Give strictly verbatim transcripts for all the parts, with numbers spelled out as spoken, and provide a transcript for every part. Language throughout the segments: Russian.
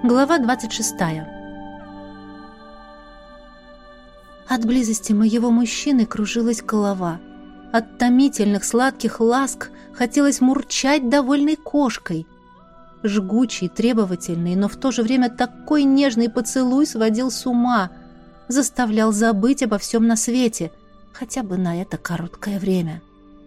Глава двадцать шестая. От близости моего мужчины кружилась голова. От томительных сладких ласк хотелось мурчать довольной кошкой. Жгучий, требовательный, но в то же время такой нежный поцелуй сводил с ума, заставлял забыть обо всем на свете, хотя бы на это короткое время.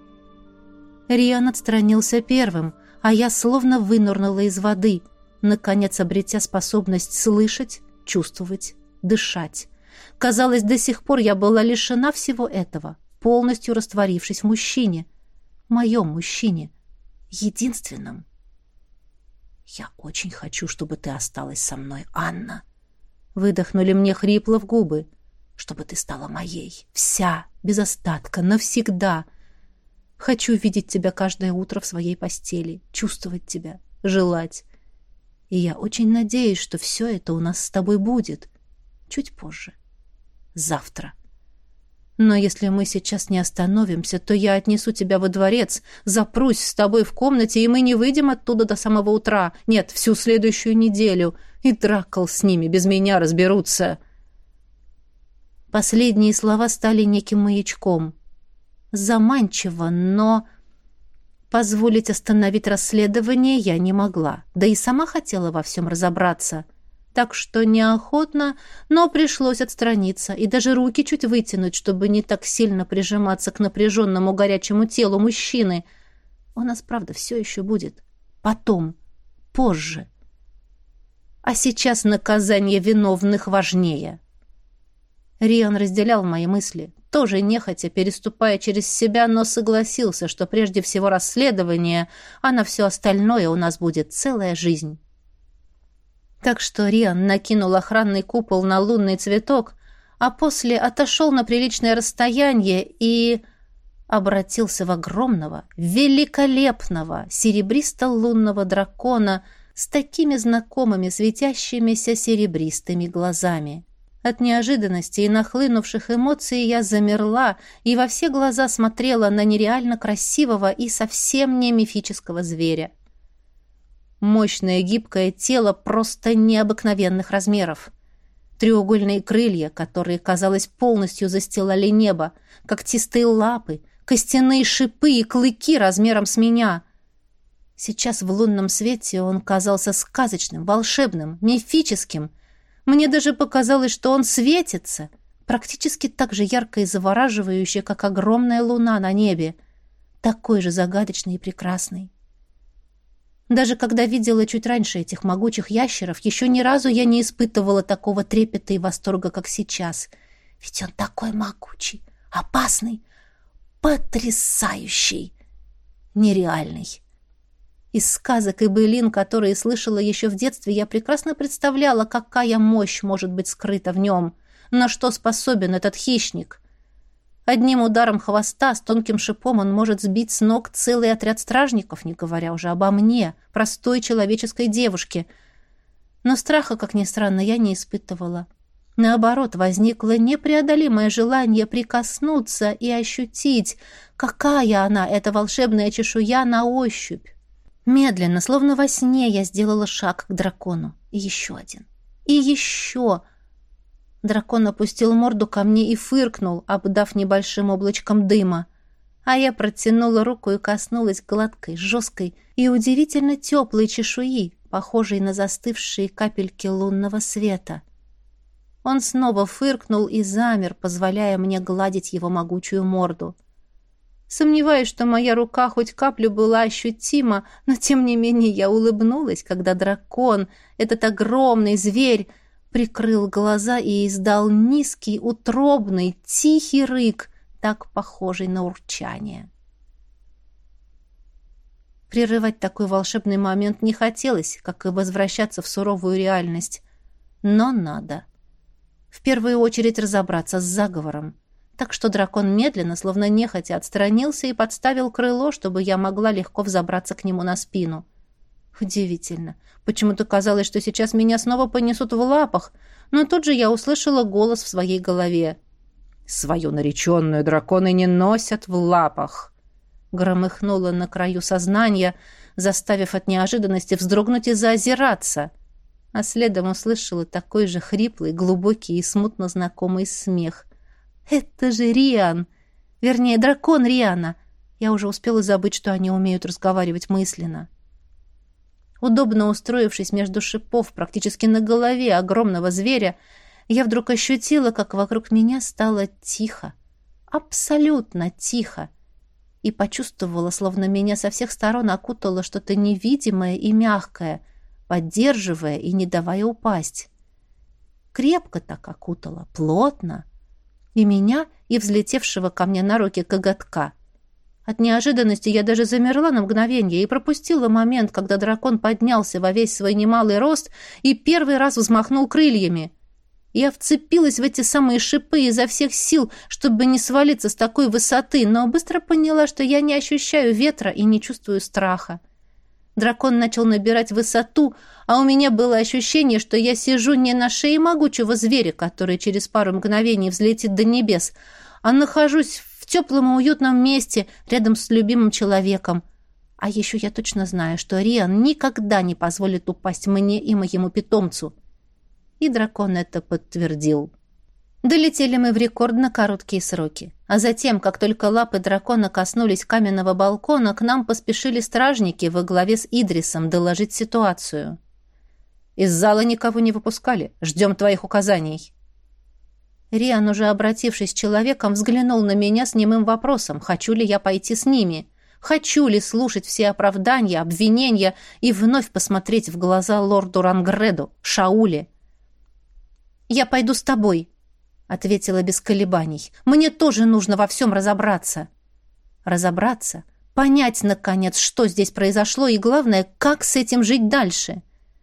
Риан отстранился первым, а я словно вынырнула из воды, наконец обретя способность слышать, чувствовать, дышать. Казалось, до сих пор я была лишена всего этого, полностью растворившись в мужчине, моем мужчине, единственном. «Я очень хочу, чтобы ты осталась со мной, Анна», — выдохнули мне хрипло в губы, «чтобы ты стала моей, вся, без остатка, навсегда. Хочу видеть тебя каждое утро в своей постели, чувствовать тебя, желать. И я очень надеюсь, что все это у нас с тобой будет. Чуть позже. Завтра. Но если мы сейчас не остановимся, то я отнесу тебя во дворец, запрусь с тобой в комнате, и мы не выйдем оттуда до самого утра. Нет, всю следующую неделю. И Дракл с ними без меня разберутся». Последние слова стали неким маячком. Заманчиво, но позволить остановить расследование я не могла, да и сама хотела во всем разобраться. Так что неохотно, но пришлось отстраниться и даже руки чуть вытянуть, чтобы не так сильно прижиматься к напряженному горячему телу мужчины. У нас, правда, все еще будет. Потом, позже. А сейчас наказание виновных важнее. Риан разделял мои мысли, тоже нехотя переступая через себя, но согласился, что прежде всего расследование, а на все остальное у нас будет целая жизнь. Так что Риан накинул охранный купол на лунный цветок, а после отошел на приличное расстояние и обратился в огромного, великолепного, серебристо-лунного дракона с такими знакомыми светящимися серебристыми глазами. От неожиданности и нахлынувших эмоций я замерла и во все глаза смотрела на нереально красивого и совсем не мифического зверя. Мощное гибкое тело просто необыкновенных размеров. Треугольные крылья, которые, казалось, полностью застилали небо, когтистые лапы, костяные шипы и клыки размером с меня. Сейчас в лунном свете он казался сказочным, волшебным, мифическим. Мне даже показалось, что он светится, практически так же ярко и завораживающе, как огромная луна на небе, такой же загадочный и прекрасный. Даже когда видела чуть раньше этих могучих ящеров, еще ни разу я не испытывала такого трепета и восторга, как сейчас. Ведь он такой могучий, опасный, потрясающий, нереальный. Из сказок и былин, которые слышала еще в детстве, я прекрасно представляла, какая мощь может быть скрыта в нем, на что способен этот хищник. Одним ударом хвоста с тонким шипом он может сбить с ног целый отряд стражников, не говоря уже обо мне, простой человеческой девушке. Но страха, как ни странно, я не испытывала. Наоборот, возникло непреодолимое желание прикоснуться и ощутить, какая она, эта волшебная чешуя, на ощупь. Медленно, словно во сне, я сделала шаг к дракону. И еще один. И еще. Дракон опустил морду ко мне и фыркнул, обдав небольшим облачком дыма. А я протянула руку и коснулась гладкой, жесткой и удивительно теплой чешуи, похожей на застывшие капельки лунного света. Он снова фыркнул и замер, позволяя мне гладить его могучую морду. Сомневаюсь, что моя рука хоть каплю была ощутима, но тем не менее я улыбнулась, когда дракон, этот огромный зверь, прикрыл глаза и издал низкий, утробный, тихий рык, так похожий на урчание. Прерывать такой волшебный момент не хотелось, как и возвращаться в суровую реальность. Но надо. В первую очередь разобраться с заговором. Так что дракон медленно, словно нехотя, отстранился и подставил крыло, чтобы я могла легко взобраться к нему на спину. Удивительно. Почему-то казалось, что сейчас меня снова понесут в лапах, но тут же я услышала голос в своей голове. «Свою нареченную драконы не носят в лапах!» Громыхнуло на краю сознания, заставив от неожиданности вздрогнуть и заозираться. А следом услышала такой же хриплый, глубокий и смутно знакомый смех. «Это же Риан! Вернее, дракон Риана!» Я уже успела забыть, что они умеют разговаривать мысленно. Удобно устроившись между шипов, практически на голове огромного зверя, я вдруг ощутила, как вокруг меня стало тихо. Абсолютно тихо. И почувствовала, словно меня со всех сторон окутало что-то невидимое и мягкое, поддерживая и не давая упасть. Крепко так окутала, плотно. И меня, и взлетевшего ко мне на руки коготка. От неожиданности я даже замерла на мгновение и пропустила момент, когда дракон поднялся во весь свой немалый рост и первый раз взмахнул крыльями. Я вцепилась в эти самые шипы изо всех сил, чтобы не свалиться с такой высоты, но быстро поняла, что я не ощущаю ветра и не чувствую страха. Дракон начал набирать высоту, а у меня было ощущение, что я сижу не на шее могучего зверя, который через пару мгновений взлетит до небес, а нахожусь в теплом и уютном месте рядом с любимым человеком. А еще я точно знаю, что Риан никогда не позволит упасть мне и моему питомцу. И дракон это подтвердил. Долетели мы в рекордно короткие сроки. А затем, как только лапы дракона коснулись каменного балкона, к нам поспешили стражники во главе с Идрисом доложить ситуацию. «Из зала никого не выпускали. Ждем твоих указаний». Риан, уже обратившись человеком, взглянул на меня с немым вопросом, хочу ли я пойти с ними, хочу ли слушать все оправдания, обвинения и вновь посмотреть в глаза лорду Рангреду, Шауле. «Я пойду с тобой», — ответила без колебаний. «Мне тоже нужно во всем разобраться». Разобраться, понять, наконец, что здесь произошло, и, главное, как с этим жить дальше.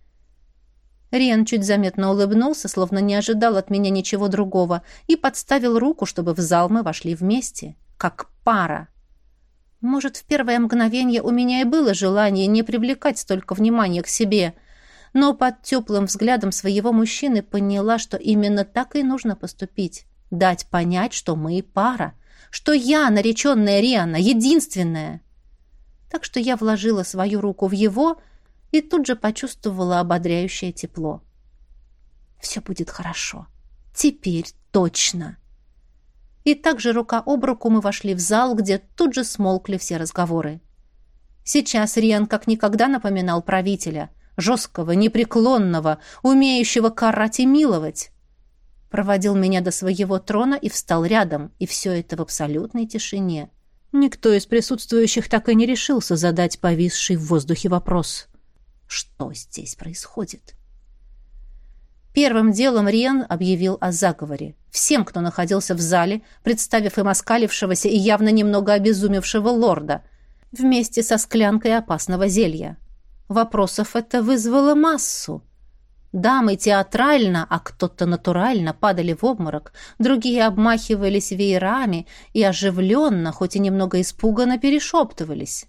Риан чуть заметно улыбнулся, словно не ожидал от меня ничего другого, и подставил руку, чтобы в зал мы вошли вместе, как пара. Может, в первое мгновение у меня и было желание не привлекать столько внимания к себе, но под теплым взглядом своего мужчины поняла, что именно так и нужно поступить. Дать понять, что мы пара, что я, нареченная Риана, единственная. Так что я вложила свою руку в его и тут же почувствовала ободряющее тепло. Все будет хорошо. Теперь точно. И также рука об руку мы вошли в зал, где тут же смолкли все разговоры. Сейчас Риан как никогда напоминал правителя, жесткого, непреклонного, умеющего карать и миловать. Проводил меня до своего трона и встал рядом, и все это в абсолютной тишине. Никто из присутствующих так и не решился задать повисший в воздухе вопрос. Что здесь происходит? Первым делом Риан объявил о заговоре. Всем, кто находился в зале, представив им оскалившегося и явно немного обезумевшего лорда, вместе со склянкой опасного зелья. Вопросов это вызвало массу. Дамы театрально, а кто-то натурально падали в обморок, другие обмахивались веерами и оживленно, хоть и немного испуганно, перешептывались.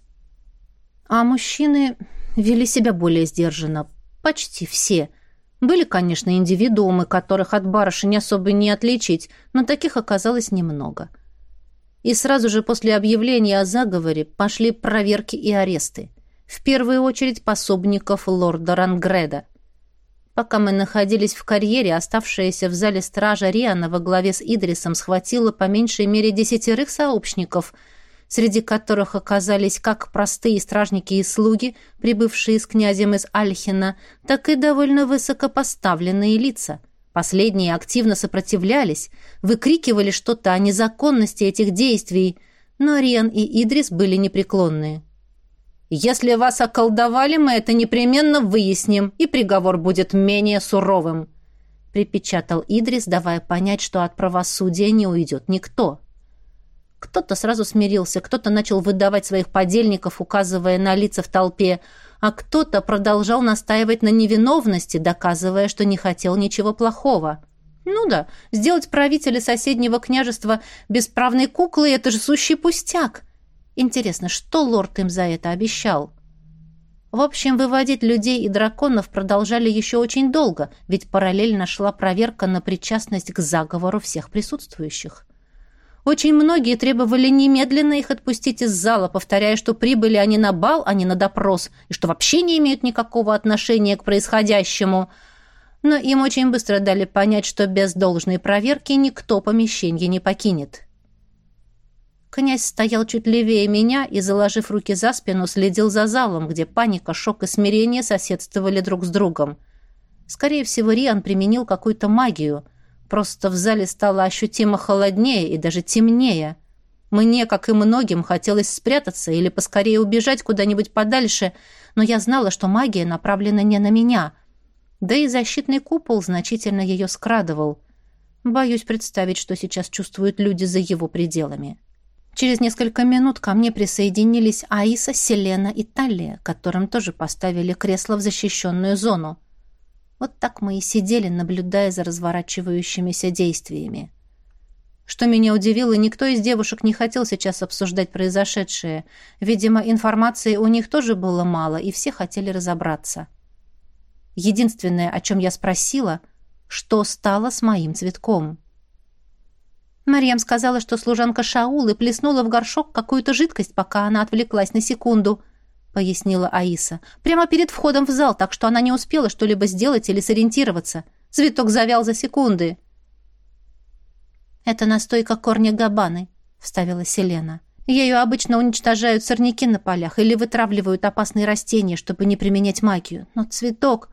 А мужчины вели себя более сдержанно. Почти все. Были, конечно, индивидуумы, которых от барышень особо не отличить, но таких оказалось немного. И сразу же после объявления о заговоре пошли проверки и аресты. В первую очередь пособников лорда Рангреда. Пока мы находились в карьере, оставшаяся в зале стража Риана во главе с Идрисом схватила по меньшей мере десятерых сообщников, среди которых оказались как простые стражники и слуги, прибывшие с князем из Альхина, так и довольно высокопоставленные лица. Последние активно сопротивлялись, выкрикивали что-то о незаконности этих действий, но Риан и Идрис были непреклонны. «Если вас околдовали, мы это непременно выясним, и приговор будет менее суровым», — припечатал Идрис, давая понять, что от правосудия не уйдет никто. Кто-то сразу смирился, кто-то начал выдавать своих подельников, указывая на лица в толпе, а кто-то продолжал настаивать на невиновности, доказывая, что не хотел ничего плохого. Ну да, сделать правителя соседнего княжества бесправной куклой — это же сущий пустяк. Интересно, что лорд им за это обещал? В общем, выводить людей и драконов продолжали еще очень долго, ведь параллельно шла проверка на причастность к заговору всех присутствующих. Очень многие требовали немедленно их отпустить из зала, повторяя, что прибыли они на бал, а не на допрос, и что вообще не имеют никакого отношения к происходящему – но им очень быстро дали понять, что без должной проверки никто помещение не покинет. Князь стоял чуть левее меня и, заложив руки за спину, следил за залом, где паника, шок и смирение соседствовали друг с другом. Скорее всего, Риан применил какую-то магию. Просто в зале стало ощутимо холоднее и даже темнее. Мне, как и многим, хотелось спрятаться или поскорее убежать куда-нибудь подальше, но я знала, что магия направлена не на меня. Да и защитный купол значительно ее скрадывал. Боюсь представить, что сейчас чувствуют люди за его пределами. Через несколько минут ко мне присоединились Аиса, Селена и Талия, которым тоже поставили кресло в защищенную зону. Вот так мы и сидели, наблюдая за разворачивающимися действиями. Что меня удивило, никто из девушек не хотел сейчас обсуждать произошедшее. Видимо, информации у них тоже было мало, и все хотели разобраться. Единственное, о чем я спросила, что стало с моим цветком. Марьям сказала, что служанка Шаулы плеснула в горшок какую-то жидкость, пока она отвлеклась на секунду, — пояснила Аиса. Прямо перед входом в зал, так что она не успела что-либо сделать или сориентироваться. Цветок завял за секунды. «Это настойка корня габаны», — вставила Селена. «Ею обычно уничтожают сорняки на полях или вытравливают опасные растения, чтобы не применять магию. Но цветок...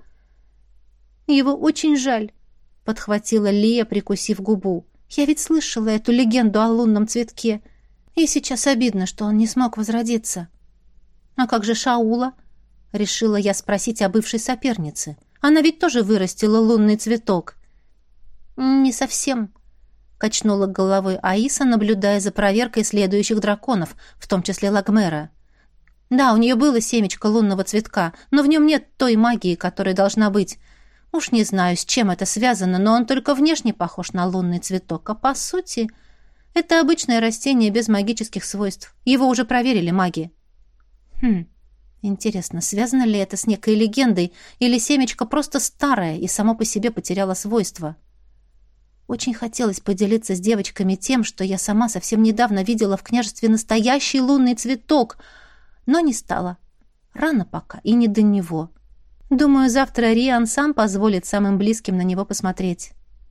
Его очень жаль», — подхватила Лия, прикусив губу. «Я ведь слышала эту легенду о лунном цветке, и сейчас обидно, что он не смог возродиться». «А как же Шаула?» — решила я спросить о бывшей сопернице. «Она ведь тоже вырастила лунный цветок». «Не совсем», — качнула головой Аиса, наблюдая за проверкой следующих драконов, в том числе Лагмера. «Да, у нее было семечко лунного цветка, но в нем нет той магии, которая должна быть. Уж не знаю, с чем это связано, но он только внешне похож на лунный цветок, а по сути это обычное растение без магических свойств. Его уже проверили маги». «Хм, интересно, связано ли это с некой легендой, или семечко просто старое и само по себе потеряло свойства?» Очень хотелось поделиться с девочками тем, что я сама совсем недавно видела в княжестве настоящий лунный цветок, но не стала. Рано пока и не до него. Думаю, завтра Риан сам позволит самым близким на него посмотреть.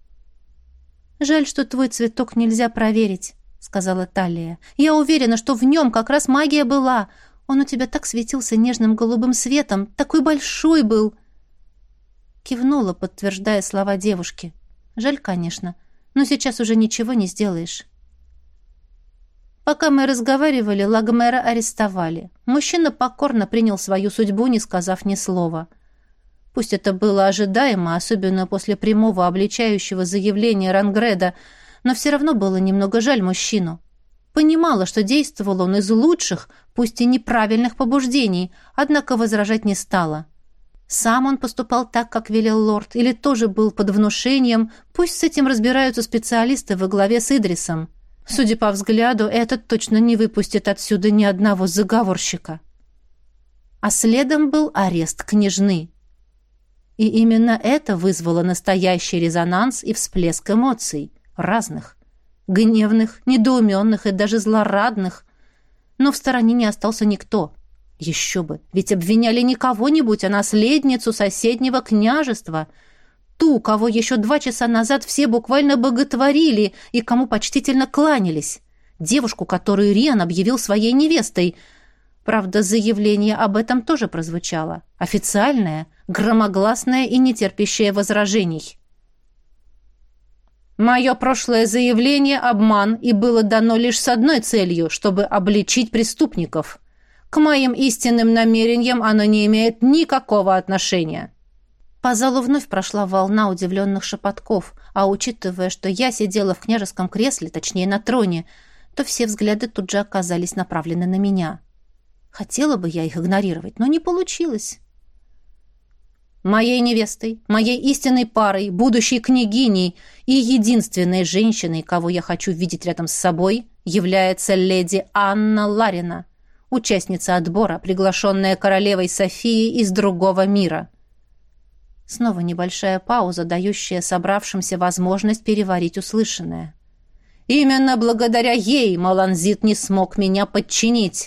«Жаль, что твой цветок нельзя проверить», — сказала Талия. «Я уверена, что в нем как раз магия была. Он у тебя так светился нежным голубым светом, такой большой был». Кивнула, подтверждая слова девушки. «Жаль, конечно, но сейчас уже ничего не сделаешь». Пока мы разговаривали, Лагмера арестовали. Мужчина покорно принял свою судьбу, не сказав ни слова. Пусть это было ожидаемо, особенно после прямого обличающего заявления Рангреда, но все равно было немного жаль мужчину. Понимала, что действовал он из лучших, пусть и неправильных побуждений, однако возражать не стала. Сам он поступал так, как велел лорд, или тоже был под внушением, пусть с этим разбираются специалисты во главе с Идрисом. Судя по взгляду, этот точно не выпустит отсюда ни одного заговорщика. А следом был арест княжны. И именно это вызвало настоящий резонанс и всплеск эмоций, разных, гневных, недоуменных и даже злорадных. Но в стороне не остался никто. Еще бы, ведь обвиняли не кого-нибудь, а наследницу соседнего княжества, ту, кого еще два часа назад все буквально боготворили и кому почтительно кланялись, девушку, которую Риан объявил своей невестой. Правда, заявление об этом тоже прозвучало. Официальное, громогласное и нетерпящее возражений. «Мое прошлое заявление — обман, и было дано лишь с одной целью, чтобы обличить преступников. К моим истинным намерениям оно не имеет никакого отношения». По залу вновь прошла волна удивленных шепотков, а учитывая, что я сидела в княжеском кресле, точнее на троне, то все взгляды тут же оказались направлены на меня. Хотела бы я их игнорировать, но не получилось. Моей невестой, моей истинной парой, будущей княгиней и единственной женщиной, кого я хочу видеть рядом с собой, является леди Анна Ларина, участница отбора, приглашенная королевой Софией из другого мира. Снова небольшая пауза, дающая собравшимся возможность переварить услышанное. Именно благодаря ей Маланзит не смог меня подчинить.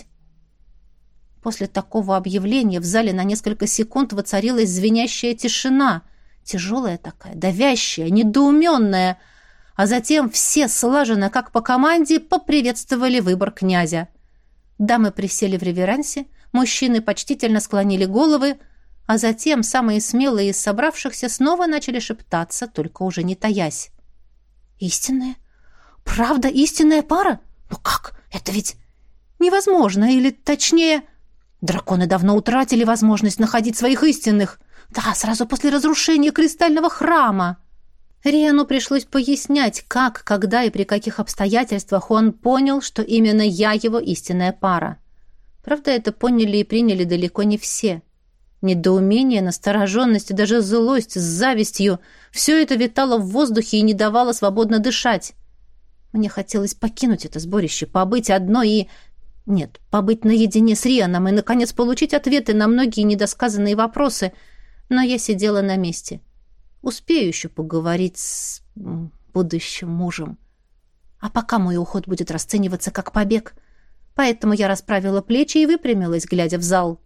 После такого объявления в зале на несколько секунд воцарилась звенящая тишина. Тяжелая такая, давящая, недоуменная. А затем все слаженно, как по команде, поприветствовали выбор князя. Дамы присели в реверансе, мужчины почтительно склонили головы, а затем самые смелые из собравшихся снова начали шептаться, только уже не таясь. «Истинная? Правда истинная пара? Ну как? Это ведь невозможно, или точнее, драконы давно утратили возможность находить своих истинных. Да, сразу после разрушения кристального храма». Риану пришлось пояснять, как, когда и при каких обстоятельствах он понял, что именно я его истинная пара. Правда, это поняли и приняли далеко не все. Недоумение, настороженность и даже злость с завистью — все это витало в воздухе и не давало свободно дышать. Мне хотелось покинуть это сборище, побыть одной и... Нет, побыть наедине с Рианом и, наконец, получить ответы на многие недосказанные вопросы, но я сидела на месте. Успею еще поговорить с будущим мужем. А пока мой уход будет расцениваться как побег, поэтому я расправила плечи и выпрямилась, глядя в зал.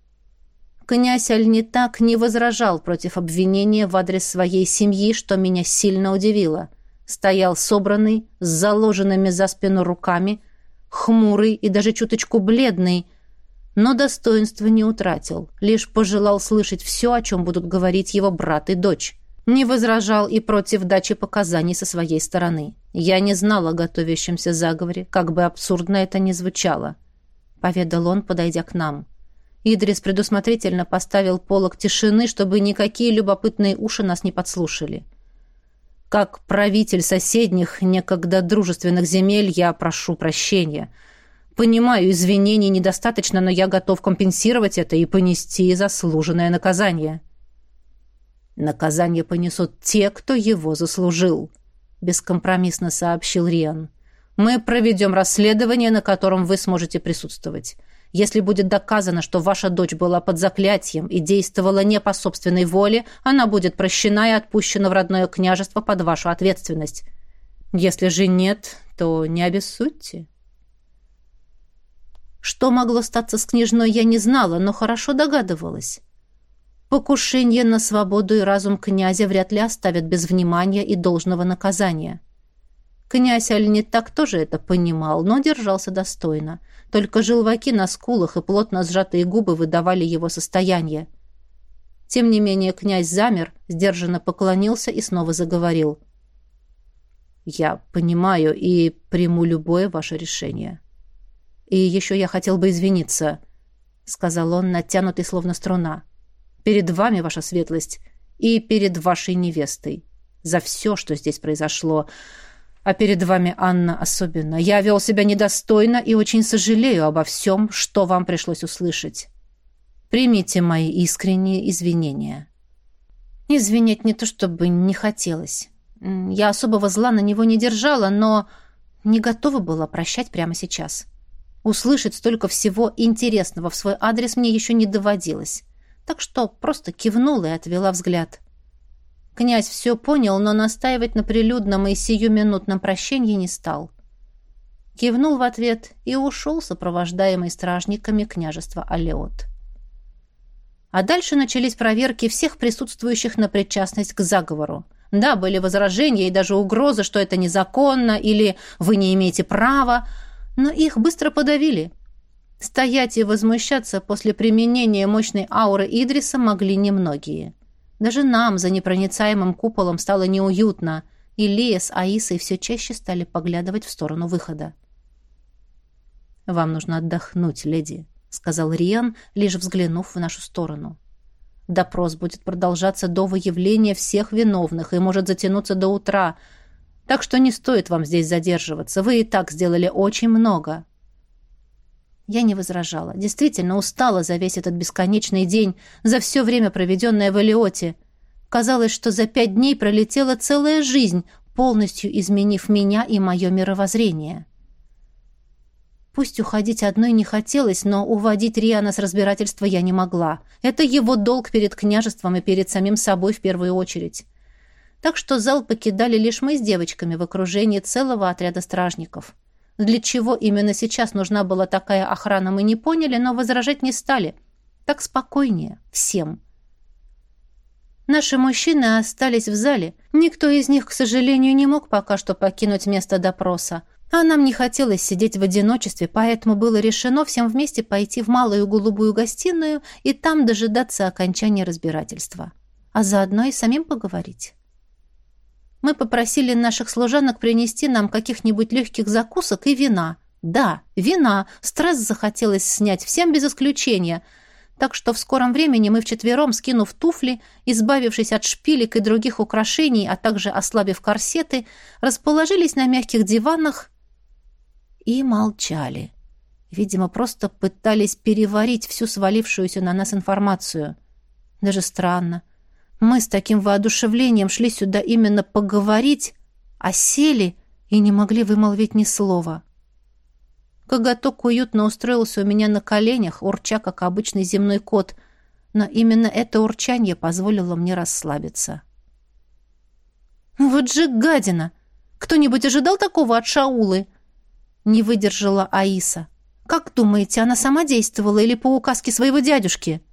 Князь Альнитак не возражал против обвинения в адрес своей семьи, что меня сильно удивило. Стоял собранный, с заложенными за спину руками, хмурый и даже чуточку бледный, но достоинства не утратил, лишь пожелал слышать все, о чем будут говорить его брат и дочь. Не возражал и против дачи показаний со своей стороны. Я не знала о готовящемся заговоре, как бы абсурдно это ни звучало, — поведал он, подойдя к нам. Идрис предусмотрительно поставил полог тишины, чтобы никакие любопытные уши нас не подслушали. Как правитель соседних, некогда дружественных земель, я прошу прощения. Понимаю, извинений недостаточно, но я готов компенсировать это и понести заслуженное наказание. Наказание понесут те, кто его заслужил, бескомпромиссно сообщил Риан. Мы проведем расследование, на котором вы сможете присутствовать. Если будет доказано, что ваша дочь была под заклятием и действовала не по собственной воле, она будет прощена и отпущена в родное княжество под вашу ответственность. Если же нет, то не обессудьте. Что могло статься с княжной, я не знала, но хорошо догадывалась. Покушение на свободу и разум князя вряд ли оставят без внимания и должного наказания. Князь Альнитак тоже это понимал, но держался достойно. Только желваки на скулах и плотно сжатые губы выдавали его состояние. Тем не менее князь замер, сдержанно поклонился и снова заговорил. «Я понимаю и приму любое ваше решение. И еще я хотел бы извиниться», — сказал он, натянутый словно струна, «перед вами, ваша светлость, и перед вашей невестой за все, что здесь произошло. А перед вами, Анна, особенно. Я вел себя недостойно и очень сожалею обо всем, что вам пришлось услышать. Примите мои искренние извинения». Извинять не то чтобы не хотелось. Я особого зла на него не держала, но не готова была прощать прямо сейчас. Услышать столько всего интересного в свой адрес мне еще не доводилось. Так что просто кивнула и отвела взгляд. Князь все понял, но настаивать на прилюдном и сиюминутном прощении не стал. Кивнул в ответ и ушел, сопровождаемый стражниками княжества Алеот. А дальше начались проверки всех присутствующих на причастность к заговору. Да, были возражения и даже угрозы, что это незаконно или «вы не имеете права», но их быстро подавили. Стоять и возмущаться после применения мощной ауры Идриса могли немногие. Даже нам за непроницаемым куполом стало неуютно, и Лия с Аисой все чаще стали поглядывать в сторону выхода. «Вам нужно отдохнуть, леди», — сказал Риан, лишь взглянув в нашу сторону. «Допрос будет продолжаться до выявления всех виновных и может затянуться до утра, так что не стоит вам здесь задерживаться. Вы и так сделали очень много». Я не возражала. Действительно устала за весь этот бесконечный день, за все время, проведенное в Элиоте. Казалось, что за пять дней пролетела целая жизнь, полностью изменив меня и мое мировоззрение. Пусть уходить одной не хотелось, но уводить Риана с разбирательства я не могла. Это его долг перед княжеством и перед самим собой в первую очередь. Так что зал покидали лишь мы с девочками в окружении целого отряда стражников. Для чего именно сейчас нужна была такая охрана, мы не поняли, но возражать не стали. Так спокойнее всем. Наши мужчины остались в зале. Никто из них, к сожалению, не мог пока что покинуть место допроса. А нам не хотелось сидеть в одиночестве, поэтому было решено всем вместе пойти в малую голубую гостиную и там дожидаться окончания разбирательства. А заодно и самим поговорить. Мы попросили наших служанок принести нам каких-нибудь легких закусок и вина. Да, вина. Стресс захотелось снять всем без исключения. Так что в скором времени мы вчетвером, скинув туфли, избавившись от шпилек и других украшений, а также ослабив корсеты, расположились на мягких диванах и молчали. Видимо, просто пытались переварить всю свалившуюся на нас информацию. Даже странно. Мы с таким воодушевлением шли сюда именно поговорить, а сели и не могли вымолвить ни слова. Коготок уютно устроился у меня на коленях, урча, как обычный земной кот, но именно это урчанье позволило мне расслабиться. «Вот же гадина! Кто-нибудь ожидал такого от Шаулы?» Не выдержала Аиса. «Как думаете, она сама действовала или по указке своего дядюшки?»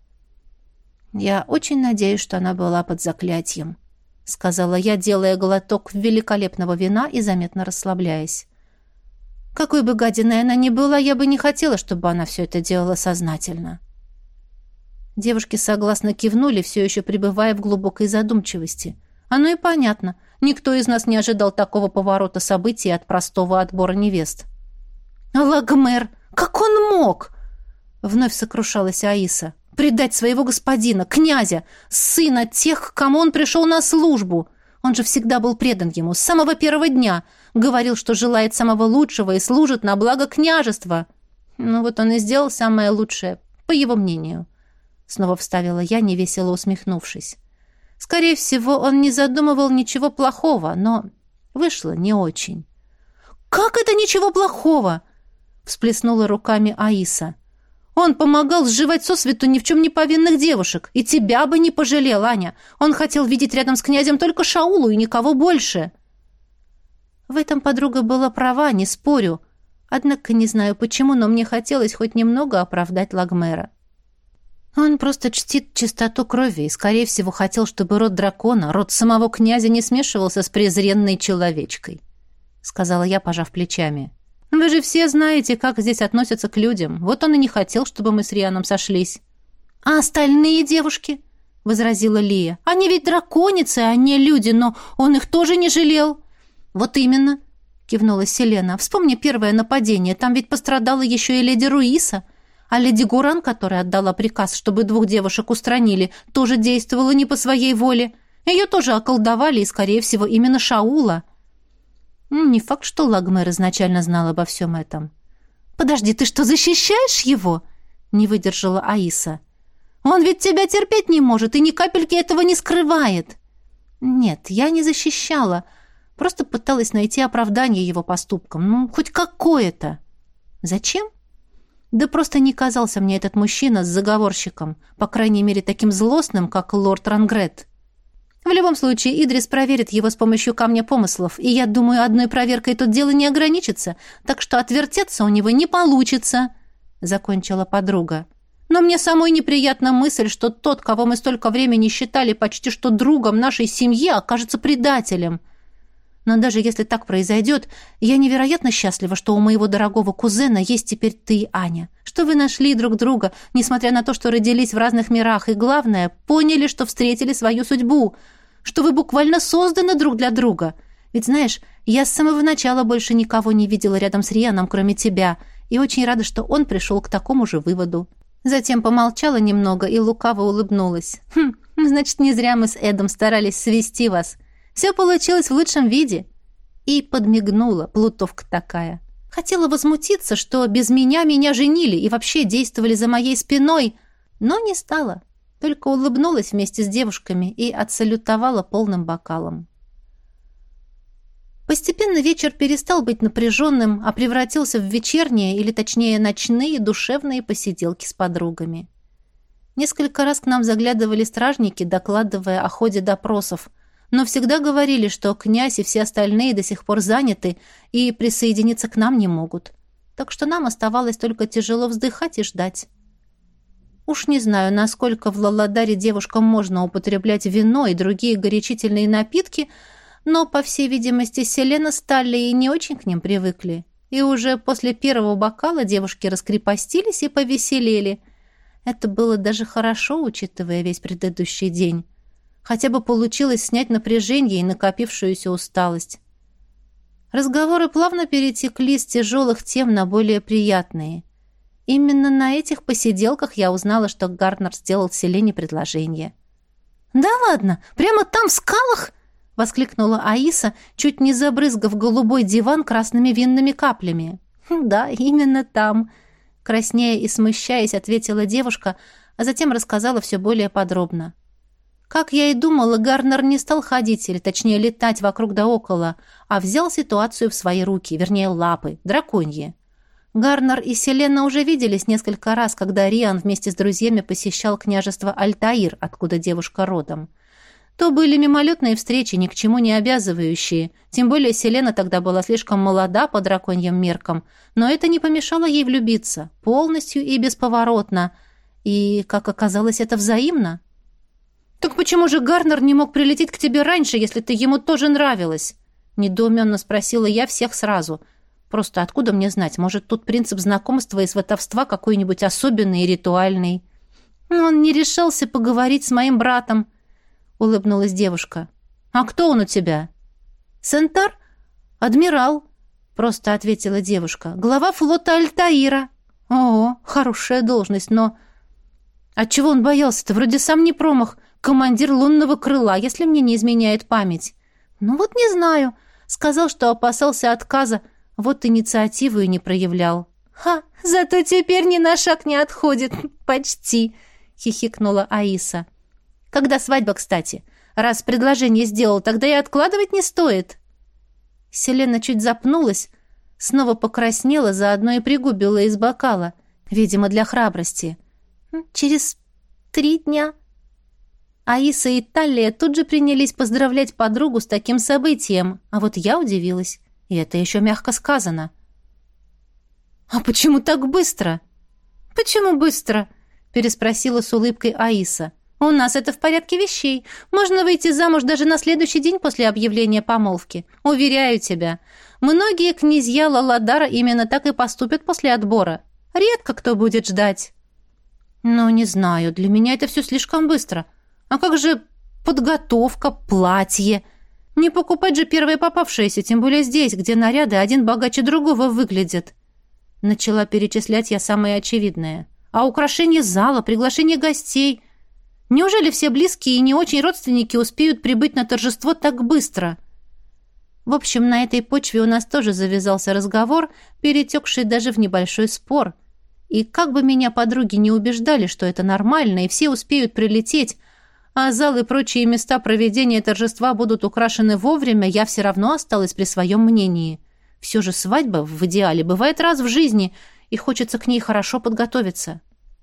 «Я очень надеюсь, что она была под заклятием», — сказала я, делая глоток великолепного вина и заметно расслабляясь. «Какой бы гадиной она ни была, я бы не хотела, чтобы она все это делала сознательно». Девушки согласно кивнули, все еще пребывая в глубокой задумчивости. Оно и понятно. Никто из нас не ожидал такого поворота событий от простого отбора невест. «Лагмер! Как он мог?» — вновь сокрушалась Аиса. «Предать своего господина, князя, сына тех, к кому он пришел на службу. Он же всегда был предан ему, с самого первого дня. Говорил, что желает самого лучшего и служит на благо княжества. Ну вот он и сделал самое лучшее, по его мнению». Снова вставила я, невесело усмехнувшись. Скорее всего, он не задумывал ничего плохого, но вышло не очень. «Как это ничего плохого?» — всплеснула руками Аиса. «Он помогал сживать сосвету ни в чем не повинных девушек. И тебя бы не пожалел, Аня. Он хотел видеть рядом с князем только Шаулу и никого больше». В этом подруга была права, не спорю. Однако не знаю почему, но мне хотелось хоть немного оправдать Лагмера. Он просто чтит чистоту крови и, скорее всего, хотел, чтобы род дракона, род самого князя не смешивался с презренной человечкой, — сказала я, пожав плечами. «Вы же все знаете, как здесь относятся к людям. Вот он и не хотел, чтобы мы с Рианом сошлись». «А остальные девушки?» — возразила Лия. «Они ведь драконицы, а не люди, но он их тоже не жалел». «Вот именно», — кивнула Селена. «Вспомни первое нападение. Там ведь пострадала еще и леди Руиса. А леди Гуран, которая отдала приказ, чтобы двух девушек устранили, тоже действовала не по своей воле. Ее тоже околдовали, и, скорее всего, именно Шаула». Не факт, что Лагмер изначально знал обо всем этом. «Подожди, ты что, защищаешь его?» — не выдержала Аиса. «Он ведь тебя терпеть не может и ни капельки этого не скрывает». «Нет, я не защищала. Просто пыталась найти оправдание его поступкам. Ну, хоть какое-то». «Зачем?» «Да просто не казался мне этот мужчина с заговорщиком, по крайней мере, таким злостным, как лорд Рангрет. В любом случае, Идрис проверит его с помощью камня помыслов, и я думаю, одной проверкой тут дело не ограничится, так что отвертеться у него не получится», — закончила подруга. «Но мне самой неприятна мысль, что тот, кого мы столько времени считали почти что другом нашей семьи, окажется предателем. Но даже если так произойдет, я невероятно счастлива, что у моего дорогого кузена есть теперь ты и Аня, что вы нашли друг друга, несмотря на то, что родились в разных мирах, и, главное, поняли, что встретили свою судьбу, что вы буквально созданы друг для друга. Ведь, знаешь, я с самого начала больше никого не видела рядом с Рианом, кроме тебя, и очень рада, что он пришел к такому же выводу». Затем помолчала немного и лукаво улыбнулась. «Хм, значит, не зря мы с Эдом старались свести вас. Все получилось в лучшем виде». И подмигнула, плутовка такая. Хотела возмутиться, что без меня меня женили и вообще действовали за моей спиной, но не стала. Только улыбнулась вместе с девушками и отсалютовала полным бокалом. Постепенно вечер перестал быть напряженным, а превратился в вечерние, или точнее ночные, душевные посиделки с подругами. Несколько раз к нам заглядывали стражники, докладывая о ходе допросов, но всегда говорили, что князь и все остальные до сих пор заняты и присоединиться к нам не могут. Так что нам оставалось только тяжело вздыхать и ждать. Уж не знаю, насколько в Ладаре девушкам можно употреблять вино и другие горячительные напитки, но, по всей видимости, Селена с Талией не очень к ним привыкли. И уже после первого бокала девушки раскрепостились и повеселели. Это было даже хорошо, учитывая весь предыдущий день. Хотя бы получилось снять напряжение и накопившуюся усталость. Разговоры плавно перетекли с тяжелых тем на более приятные. Именно на этих посиделках я узнала, что Гарнер сделал Селене предложение. «Да ладно? Прямо там, в скалах?» — воскликнула Аиса, чуть не забрызгав голубой диван красными винными каплями. «Да, именно там», — краснея и смущаясь, ответила девушка, а затем рассказала все более подробно. Как я и думала, Гарнер не стал ходить, или точнее летать вокруг да около, а взял ситуацию в свои руки, вернее лапы, драконьи. Гарнер и Селена уже виделись несколько раз, когда Риан вместе с друзьями посещал княжество Альтаир, откуда девушка родом. То были мимолетные встречи, ни к чему не обязывающие, тем более Селена тогда была слишком молода по драконьим меркам, но это не помешало ей влюбиться, полностью и бесповоротно, и, как оказалось, это взаимно. «Так почему же Гарнер не мог прилететь к тебе раньше, если ты ему тоже нравилась?» — недоуменно спросила я всех сразу. Просто откуда мне знать? Может, тут принцип знакомства и сватовства какой-нибудь особенный и ритуальный? Он не решился поговорить с моим братом, — улыбнулась девушка. А кто он у тебя? Сентар? Адмирал, — просто ответила девушка. Глава флота Альтаира. О, хорошая должность, но... Отчего он боялся-то? Вроде сам не промах. Командир лунного крыла, если мне не изменяет память. Ну вот не знаю. Сказал, что опасался отказа. Вот инициативу и не проявлял. «Ха! Зато теперь ни на шаг не отходит. Почти!» — хихикнула Аиса. «Когда свадьба, кстати? Раз предложение сделал, тогда и откладывать не стоит». Селена чуть запнулась, снова покраснела, заодно и пригубила из бокала. Видимо, для храбрости. «Через три дня». Аиса и Талия тут же принялись поздравлять подругу с таким событием, а вот я удивилась. И это еще мягко сказано. «А почему так быстро?» «Почему быстро?» — переспросила с улыбкой Аиса. «У нас это в порядке вещей. Можно выйти замуж даже на следующий день после объявления помолвки. Уверяю тебя, многие князья Ладара именно так и поступят после отбора. Редко кто будет ждать». «Ну, не знаю, для меня это все слишком быстро. А как же подготовка, платье?» Не покупать же первое попавшееся, тем более здесь, где наряды один богаче другого выглядят. Начала перечислять я самое очевидное. А украшение зала, приглашение гостей. Неужели все близкие и не очень родственники успеют прибыть на торжество так быстро? В общем, на этой почве у нас тоже завязался разговор, перетекший даже в небольшой спор. И как бы меня подруги не убеждали, что это нормально, и все успеют прилететь, а зал и прочие места проведения торжества будут украшены вовремя, я все равно осталась при своем мнении. Все же свадьба, в идеале, бывает раз в жизни, и хочется к ней хорошо подготовиться.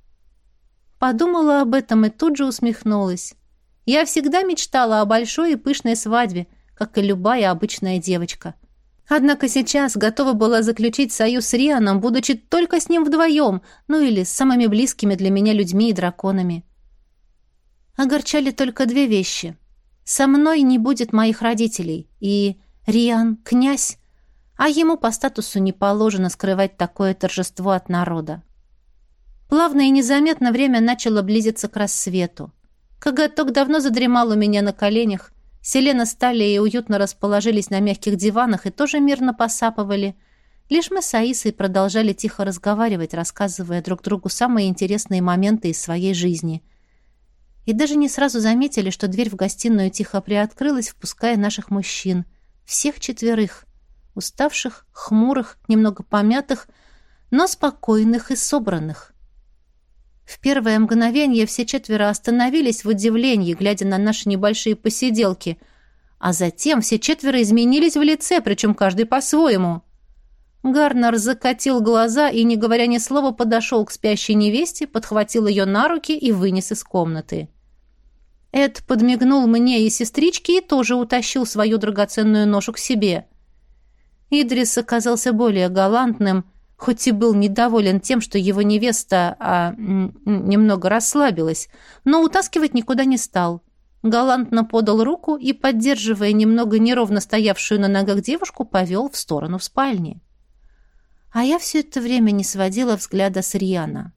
Подумала об этом и тут же усмехнулась. Я всегда мечтала о большой и пышной свадьбе, как и любая обычная девочка. Однако сейчас готова была заключить союз с Рианом, будучи только с ним вдвоем, ну или с самыми близкими для меня людьми и драконами. Огорчали только две вещи. Со мной не будет моих родителей, и Риан — князь, а ему по статусу не положено скрывать такое торжество от народа. Плавно и незаметно время начало близиться к рассвету. Коготок давно задремал у меня на коленях, Селена с Талией уютно расположились на мягких диванах и тоже мирно посапывали. Лишь мы с Аисой продолжали тихо разговаривать, рассказывая друг другу самые интересные моменты из своей жизни — и даже не сразу заметили, что дверь в гостиную тихо приоткрылась, впуская наших мужчин. Всех четверых. Уставших, хмурых, немного помятых, но спокойных и собранных. В первое мгновение все четверо остановились в удивлении, глядя на наши небольшие посиделки, а затем все четверо изменились в лице, причем каждый по-своему. Гарнер закатил глаза и, не говоря ни слова, подошел к спящей невесте, подхватил ее на руки и вынес из комнаты. Эд подмигнул мне и сестричке и тоже утащил свою драгоценную ношу к себе. Идрис оказался более галантным, Хоть и был недоволен тем, что его невеста а, м, немного расслабилась, но утаскивать никуда не стал. Галантно подал руку и, поддерживая немного неровно стоявшую на ногах девушку, повел в сторону спальни. А я все это время не сводила взгляда с Риана.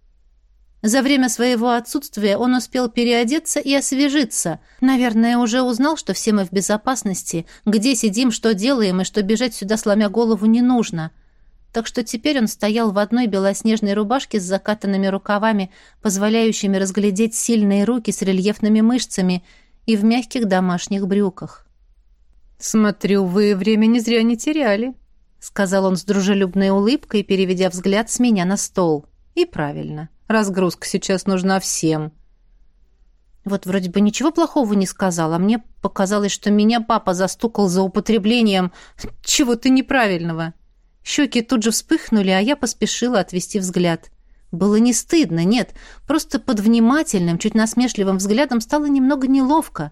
За время своего отсутствия он успел переодеться и освежиться. Наверное, уже узнал, что все мы в безопасности, где сидим, что делаем, и что бежать сюда, сломя голову, не нужно. Так что теперь он стоял в одной белоснежной рубашке с закатанными рукавами, позволяющими разглядеть сильные руки с рельефными мышцами, и в мягких домашних брюках. «Смотрю, вы времени зря не теряли», — сказал он с дружелюбной улыбкой, переведя взгляд с меня на стол. «И правильно. Разгрузка сейчас нужна всем». Вот вроде бы ничего плохого не сказал, а мне показалось, что меня папа застукал за употреблением чего-то неправильного. Щеки тут же вспыхнули, а я поспешила отвести взгляд. Было не стыдно, нет, просто под внимательным, чуть насмешливым взглядом стало немного неловко.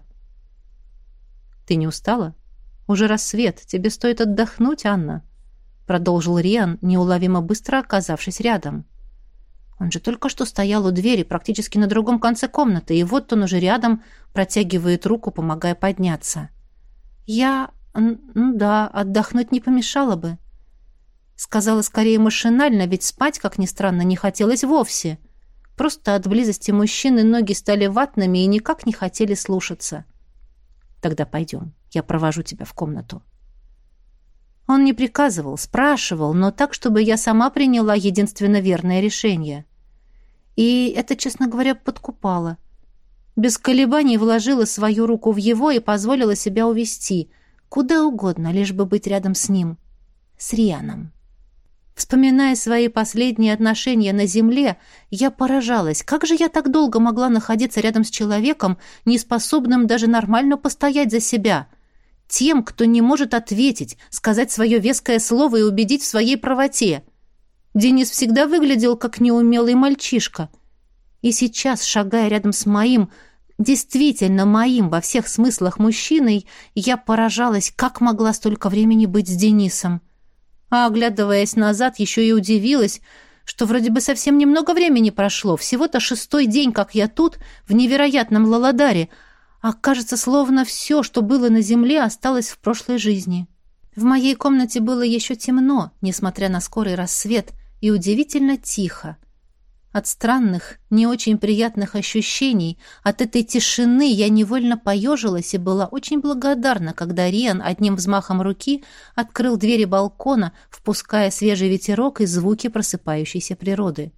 «Ты не устала? Уже рассвет, тебе стоит отдохнуть, Анна», — продолжил Риан, неуловимо быстро оказавшись рядом. Он же только что стоял у двери, практически на другом конце комнаты, и вот он уже рядом протягивает руку, помогая подняться. Я... ну да, отдохнуть не помешало бы. Сказала скорее машинально, ведь спать, как ни странно, не хотелось вовсе. Просто от близости мужчины ноги стали ватными и никак не хотели слушаться. «Тогда пойдем, я провожу тебя в комнату». Он не приказывал, спрашивал, но так, чтобы я сама приняла единственно верное решение. И это, честно говоря, подкупало. Без колебаний вложила свою руку в его и позволила себя увести. Куда угодно, лишь бы быть рядом с ним. С Рианом. Вспоминая свои последние отношения на земле, я поражалась, как же я так долго могла находиться рядом с человеком, не способным даже нормально постоять за себя, тем, кто не может ответить, сказать свое веское слово и убедить в своей правоте. Денис всегда выглядел как неумелый мальчишка. И сейчас, шагая рядом с моим, действительно моим во всех смыслах мужчиной, я поражалась, как могла столько времени быть с Денисом. А оглядываясь назад, еще и удивилась, что вроде бы совсем немного времени прошло, всего-то шестой день, как я тут, в невероятном Лаладаре, а кажется, словно все, что было на земле, осталось в прошлой жизни. В моей комнате было еще темно, несмотря на скорый рассвет, и удивительно тихо. От странных, не очень приятных ощущений, от этой тишины я невольно поежилась и была очень благодарна, когда Риан одним взмахом руки открыл двери балкона, впуская свежий ветерок и звуки просыпающейся природы.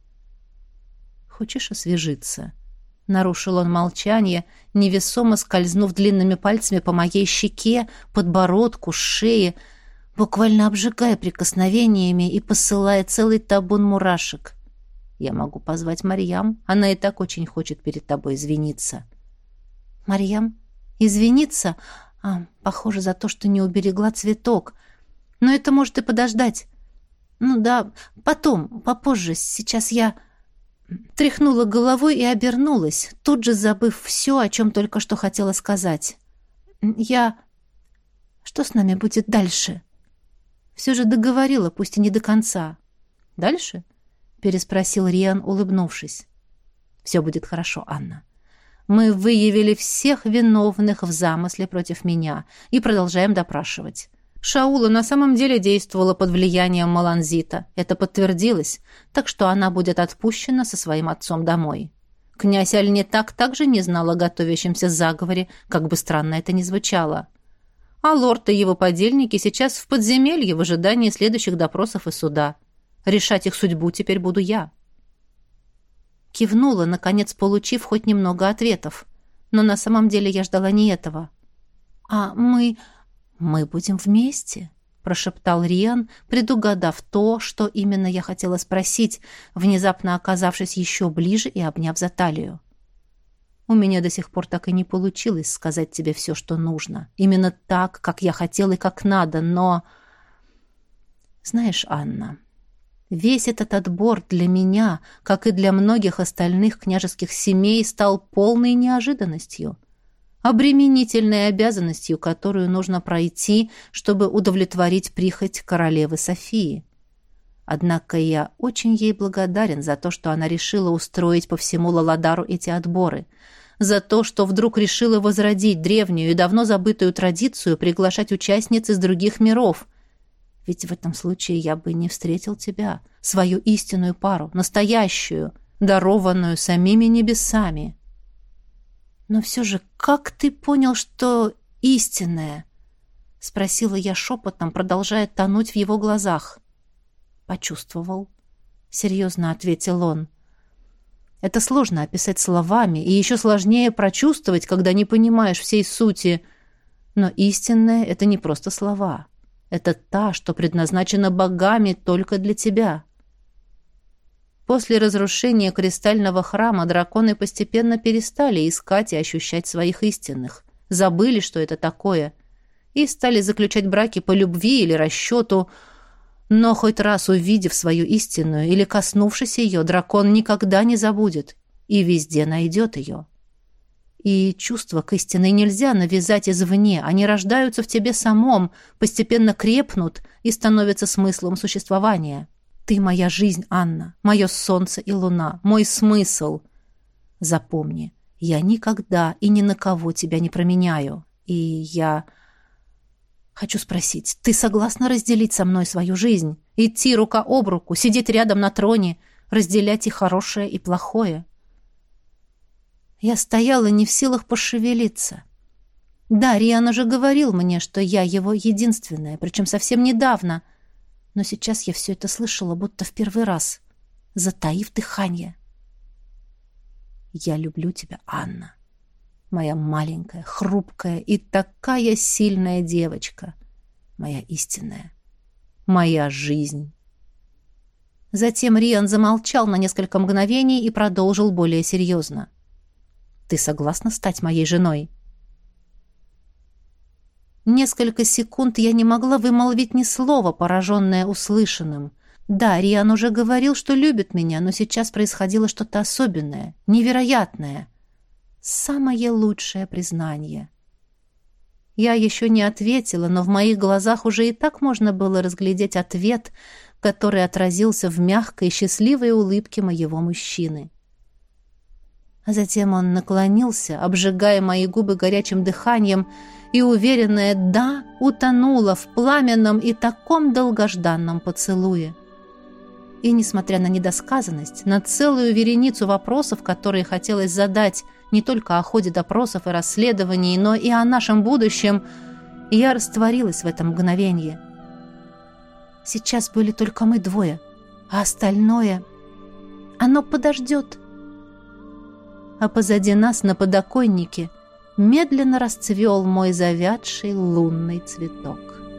«Хочешь освежиться?» Нарушил он молчание, невесомо скользнув длинными пальцами по моей щеке, подбородку, шее, буквально обжигая прикосновениями и посылая целый табун мурашек. «Я могу позвать Марьям, она и так очень хочет перед тобой извиниться». «Марьям? Извиниться? А, похоже, за то, что не уберегла цветок. Но это может и подождать. Ну да, потом, попозже, сейчас я...» Тряхнула головой и обернулась, тут же забыв все, о чем только что хотела сказать. «Я... Что с нами будет дальше?» Все же договорила, пусть и не до конца. «Дальше?» — переспросил Риан, улыбнувшись. «Все будет хорошо, Анна. Мы выявили всех виновных в замысле против меня и продолжаем допрашивать. Шаула на самом деле действовала под влиянием Маланзита. Это подтвердилось, так что она будет отпущена со своим отцом домой. Князь Альнетак также не знал о готовящемся заговоре, как бы странно это ни звучало. А лорд и его подельники сейчас в подземелье в ожидании следующих допросов и суда. Решать их судьбу теперь буду я». Кивнула, наконец получив хоть немного ответов. Но на самом деле я ждала не этого. «А мы... мы будем вместе?» — прошептал Риан, предугадав то, что именно я хотела спросить, внезапно оказавшись еще ближе и обняв за талию. «У меня до сих пор так и не получилось сказать тебе все, что нужно. Именно так, как я хотела и как надо, но... Знаешь, Анна, весь этот отбор для меня, как и для многих остальных княжеских семей, стал полной неожиданностью, обременительной обязанностью, которую нужно пройти, чтобы удовлетворить прихоть королевы Софии. Однако я очень ей благодарен за то, что она решила устроить по всему Лаладару эти отборы, за то, что вдруг решила возродить древнюю и давно забытую традицию приглашать участниц из других миров. Ведь в этом случае я бы не встретил тебя, свою истинную пару, настоящую, дарованную самими небесами. Но все же, как ты понял, что истинная? Спросила я шепотом, продолжая тонуть в его глазах. Почувствовал. Серьезно ответил он. Это сложно описать словами, и еще сложнее прочувствовать, когда не понимаешь всей сути. Но истинное — это не просто слова. Это та, что предназначена богами только для тебя. После разрушения кристального храма драконы постепенно перестали искать и ощущать своих истинных, забыли, что это такое, и стали заключать браки по любви или расчету. Но хоть раз увидев свою истинную или коснувшись ее, дракон никогда не забудет и везде найдет ее. И чувства к истинной нельзя навязать извне, они рождаются в тебе самом, постепенно крепнут и становятся смыслом существования. Ты моя жизнь, Анна, мое солнце и луна, мой смысл. Запомни, я никогда и ни на кого тебя не променяю. И я хочу спросить, ты согласна разделить со мной свою жизнь? Идти рука об руку, сидеть рядом на троне, разделять и хорошее, и плохое? Я стояла не в силах пошевелиться. Да, Риан уже говорил мне, что я его единственная, причем совсем недавно. Но сейчас я все это слышала, будто в первый раз, затаив дыхание. Я люблю тебя, Анна. Моя маленькая, хрупкая и такая сильная девочка. Моя истинная. Моя жизнь. Затем Риан замолчал на несколько мгновений и продолжил более серьезно. Ты согласна стать моей женой? Несколько секунд я не могла вымолвить ни слова, пораженная услышанным. Да, Риан уже говорил, что любит меня, но сейчас происходило что-то особенное, невероятное. Самое лучшее признание. Я еще не ответила, но в моих глазах уже и так можно было разглядеть ответ, который отразился в мягкой и счастливой улыбке моего мужчины. А затем он наклонился, обжигая мои губы горячим дыханием, и уверенная «да» утонула в пламенном и таком долгожданном поцелуе. И, несмотря на недосказанность, на целую вереницу вопросов, которые хотелось задать не только о ходе допросов и расследований, но и о нашем будущем, я растворилась в этом мгновенье. Сейчас были только мы двое, а остальное... оно подождет. А позади нас на подоконнике медленно расцвел мой завядший лунный цветок.